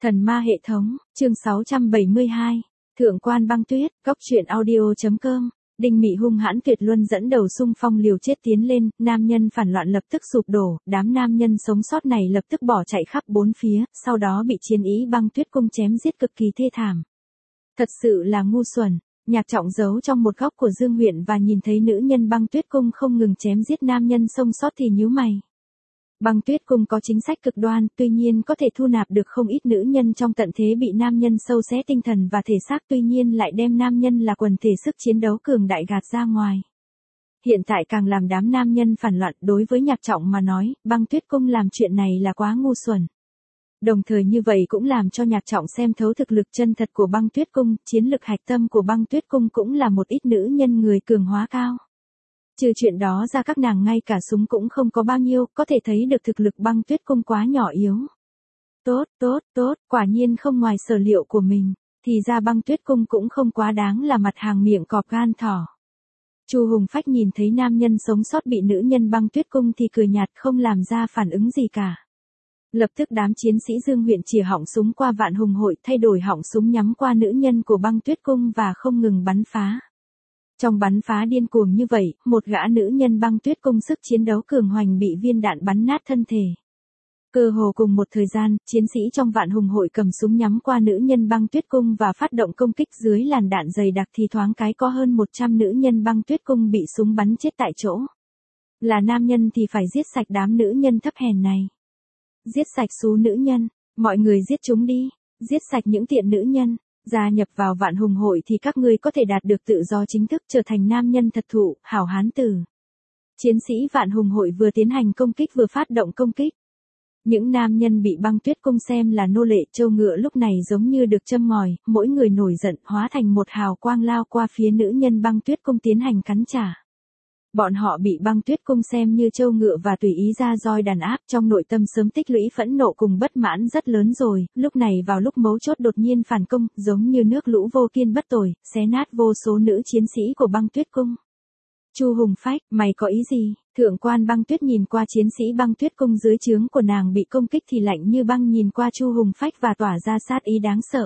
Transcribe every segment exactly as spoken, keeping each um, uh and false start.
Thần ma hệ thống, chương sáu trăm bảy mươi hai. Thượng quan băng tuyết, góc truyện audio.com. Đinh Mị hung hãn tuyệt luân dẫn đầu xung phong liều chết tiến lên, nam nhân phản loạn lập tức sụp đổ, đám nam nhân sống sót này lập tức bỏ chạy khắp bốn phía, sau đó bị chiến ý băng tuyết cung chém giết cực kỳ thê thảm. Thật sự là ngu xuẩn. Nhạc Trọng giấu trong một góc của Dương huyện và nhìn thấy nữ nhân băng tuyết cung không ngừng chém giết nam nhân sống sót thì nhíu mày. Băng tuyết cung có chính sách cực đoan, tuy nhiên có thể thu nạp được không ít nữ nhân trong tận thế bị nam nhân sâu xé tinh thần và thể xác, tuy nhiên lại đem nam nhân là quần thể sức chiến đấu cường đại gạt ra ngoài. Hiện tại càng làm đám nam nhân phản loạn, đối với Nhạc Trọng mà nói, băng tuyết cung làm chuyện này là quá ngu xuẩn. Đồng thời như vậy cũng làm cho Nhạc Trọng xem thấu thực lực chân thật của băng tuyết cung, chiến lực hạch tâm của băng tuyết cung cũng là một ít nữ nhân người cường hóa cao. Trừ chuyện đó ra các nàng ngay cả súng cũng không có bao nhiêu, có thể thấy được thực lực băng tuyết cung quá nhỏ yếu. Tốt, tốt, tốt, quả nhiên không ngoài sở liệu của mình, thì ra băng tuyết cung cũng không quá đáng là mặt hàng miệng cọp gan thỏ. Chu Hùng Phách nhìn thấy nam nhân sống sót bị nữ nhân băng tuyết cung thì cười nhạt không làm ra phản ứng gì cả. Lập tức đám chiến sĩ Dương huyện chìa họng súng qua Vạn Hùng hội thay đổi họng súng nhắm qua nữ nhân của băng tuyết cung và không ngừng bắn phá. Trong bắn phá điên cuồng như vậy, một gã nữ nhân băng tuyết cung sức chiến đấu cường hoành bị viên đạn bắn nát thân thể. Cơ hồ cùng một thời gian, chiến sĩ trong Vạn Hùng hội cầm súng nhắm qua nữ nhân băng tuyết cung và phát động công kích dưới làn đạn dày đặc thì thoáng cái có hơn một trăm nữ nhân băng tuyết cung bị súng bắn chết tại chỗ. Là nam nhân thì phải giết sạch đám nữ nhân thấp hèn này. Giết sạch số nữ nhân, mọi người giết chúng đi, giết sạch những tiện nữ nhân. Gia nhập vào Vạn Hùng hội thì các ngươi có thể đạt được tự do chính thức, trở thành nam nhân thật thụ, hảo hán tử. Chiến sĩ Vạn Hùng hội vừa tiến hành công kích vừa phát động công kích. Những nam nhân bị băng tuyết cung xem là nô lệ trâu ngựa lúc này giống như được châm ngòi, mỗi người nổi giận hóa thành một hào quang lao qua phía nữ nhân băng tuyết cung tiến hành cắn trả. Bọn họ bị băng tuyết cung xem như trâu ngựa và tùy ý ra roi đàn áp, trong nội tâm sớm tích lũy phẫn nộ cùng bất mãn rất lớn rồi, lúc này vào lúc mấu chốt đột nhiên phản công, giống như nước lũ vô kiên bất tồi, xé nát vô số nữ chiến sĩ của băng tuyết cung. Chu Hùng Phách, mày có ý gì? Thượng quan băng tuyết nhìn qua chiến sĩ băng tuyết cung dưới trướng của nàng bị công kích thì lạnh như băng nhìn qua Chu Hùng Phách và tỏa ra sát ý đáng sợ.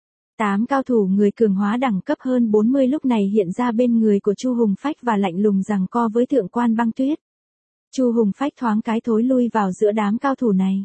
Tám cao thủ người cường hóa đẳng cấp hơn bốn mươi lúc này hiện ra bên người của Chu Hùng Phách và lạnh lùng giằng co với thượng quan băng tuyết. Chu Hùng Phách thoáng cái thối lui vào giữa đám cao thủ này.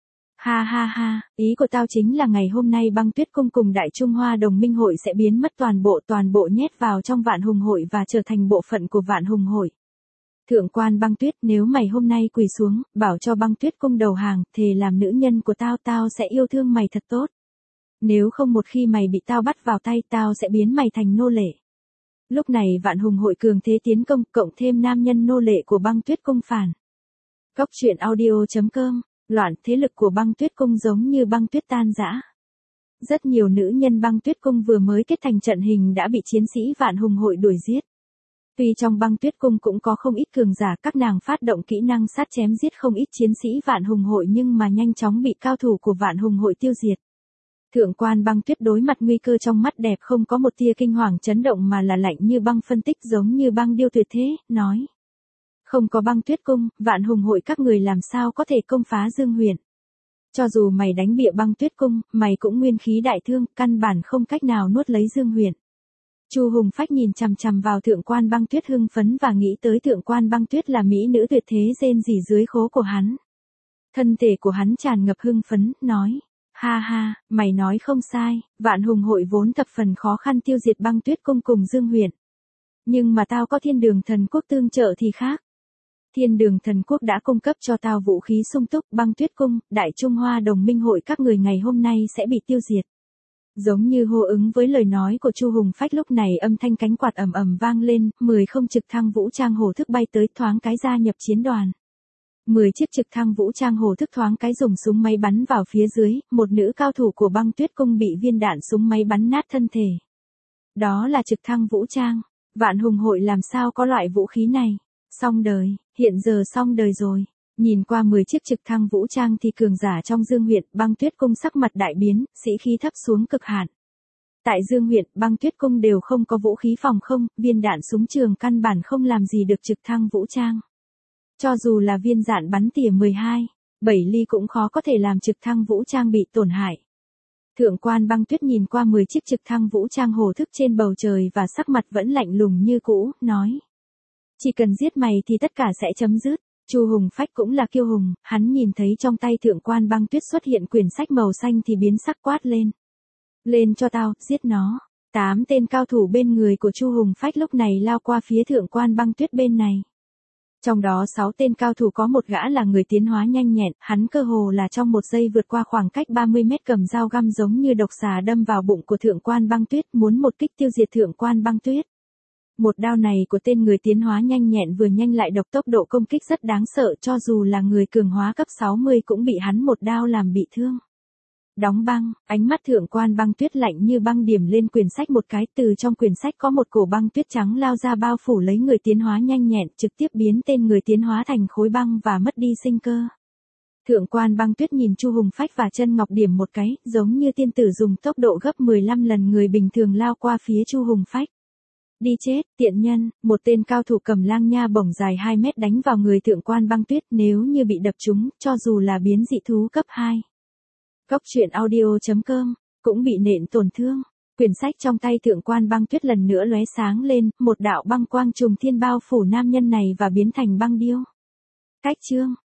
Ha ha ha, ý của tao chính là ngày hôm nay băng tuyết cung cùng Đại Trung Hoa Đồng minh hội sẽ biến mất toàn bộ toàn bộ nhét vào trong Vạn Hùng hội và trở thành bộ phận của Vạn Hùng hội. Thượng quan băng tuyết, nếu mày hôm nay quỳ xuống, bảo cho băng tuyết cung đầu hàng, thề làm nữ nhân của tao tao sẽ yêu thương mày thật tốt. Nếu không một khi mày bị tao bắt vào tay tao sẽ biến mày thành nô lệ. Lúc này Vạn Hùng hội cường thế tiến công, cộng thêm nam nhân nô lệ của băng tuyết cung phản. Góc truyện audio.com, loạn thế lực của băng tuyết cung giống như băng tuyết tan rã. Rất nhiều nữ nhân băng tuyết cung vừa mới kết thành trận hình đã bị chiến sĩ Vạn Hùng hội đuổi giết. Tuy trong băng tuyết cung cũng có không ít cường giả, các nàng phát động kỹ năng sát chém giết không ít chiến sĩ Vạn Hùng hội nhưng mà nhanh chóng bị cao thủ của Vạn Hùng hội tiêu diệt. Thượng quan băng tuyết đối mặt nguy cơ trong mắt đẹp không có một tia kinh hoàng chấn động mà là lạnh như băng, phân tích giống như băng điêu tuyệt thế, nói. Không có băng tuyết cung, Vạn Hùng hội các người làm sao có thể công phá Dương huyện. Cho dù mày đánh bịa băng tuyết cung, mày cũng nguyên khí đại thương, căn bản không cách nào nuốt lấy Dương huyện. Chu Hùng Phách nhìn chằm chằm vào thượng quan băng tuyết hưng phấn và nghĩ tới thượng quan băng tuyết là mỹ nữ tuyệt thế rên rỉ dưới khố của hắn. Thân thể của hắn tràn ngập hưng phấn, nói. Ha ha, mày nói không sai, Vạn Hùng hội vốn thập phần khó khăn tiêu diệt băng tuyết cung cùng Dương huyện. Nhưng mà tao có Thiên Đường Thần Quốc tương trợ thì khác. Thiên Đường Thần Quốc đã cung cấp cho tao vũ khí sung túc, băng tuyết cung, Đại Trung Hoa Đồng minh hội các người ngày hôm nay sẽ bị tiêu diệt. Giống như hô ứng với lời nói của Chu Hùng Phách lúc này âm thanh cánh quạt ầm ầm vang lên, mười không trực thăng vũ trang hổ thức bay tới thoáng cái gia nhập chiến đoàn. mười chiếc trực thăng vũ trang hổ thức thoáng cái dùng súng máy bắn vào phía dưới, một nữ cao thủ của băng tuyết cung bị viên đạn súng máy bắn nát thân thể. Đó là trực thăng vũ trang, Vạn Hùng hội làm sao có loại vũ khí này, xong đời, hiện giờ xong đời rồi. Nhìn qua mười chiếc trực thăng vũ trang thì cường giả trong Dương huyện, băng tuyết cung sắc mặt đại biến, sĩ khí thấp xuống cực hạn. Tại Dương huyện, băng tuyết cung đều không có vũ khí phòng không, viên đạn súng trường căn bản không làm gì được trực thăng vũ trang. Cho dù là viên đạn bắn tỉa mười hai, bảy ly cũng khó có thể làm trực thăng vũ trang bị tổn hại. Thượng quan Băng Tuyết nhìn qua mười chiếc trực thăng vũ trang hồ thức trên bầu trời và sắc mặt vẫn lạnh lùng như cũ, nói. Chỉ cần giết mày thì tất cả sẽ chấm dứt. Chu Hùng Phách cũng là kiêu hùng, hắn nhìn thấy trong tay Thượng quan Băng Tuyết xuất hiện quyển sách màu xanh thì biến sắc quát lên. Lên cho tao, giết nó. Tám tên cao thủ bên người của Chu Hùng Phách lúc này lao qua phía Thượng quan Băng Tuyết bên này. Trong đó sáu tên cao thủ có một gã là người tiến hóa nhanh nhẹn, hắn cơ hồ là trong một giây vượt qua khoảng cách ba mươi mét cầm dao găm giống như độc xà đâm vào bụng của Thượng quan Băng Tuyết, muốn một kích tiêu diệt Thượng quan Băng Tuyết. Một đao này của tên người tiến hóa nhanh nhẹn vừa nhanh lại độc, tốc độ công kích rất đáng sợ, cho dù là người cường hóa cấp sáu mươi cũng bị hắn một đao làm bị thương. Đóng băng, ánh mắt Thượng quan Băng Tuyết lạnh như băng, điểm lên quyển sách một cái, từ trong quyển sách có một cổ băng tuyết trắng lao ra bao phủ lấy người tiến hóa nhanh nhẹn, trực tiếp biến tên người tiến hóa thành khối băng và mất đi sinh cơ. Thượng quan Băng Tuyết nhìn Chu Hùng Phách và Chân Ngọc điểm một cái, giống như tiên tử dùng tốc độ gấp mười lăm lần người bình thường lao qua phía Chu Hùng Phách. Đi chết, tiện nhân, một tên cao thủ cầm lang nha bổng dài hai mét đánh vào người Thượng quan Băng Tuyết, nếu như bị đập trúng, cho dù là biến dị thú cấp hai. Góc truyện audio chấm com cũng bị nện tổn thương. Quyển sách trong tay Thượng quan Băng Tuyết lần nữa lóe sáng lên, một đạo băng quang trùng thiên bao phủ nam nhân này và biến thành băng điêu. Cách chương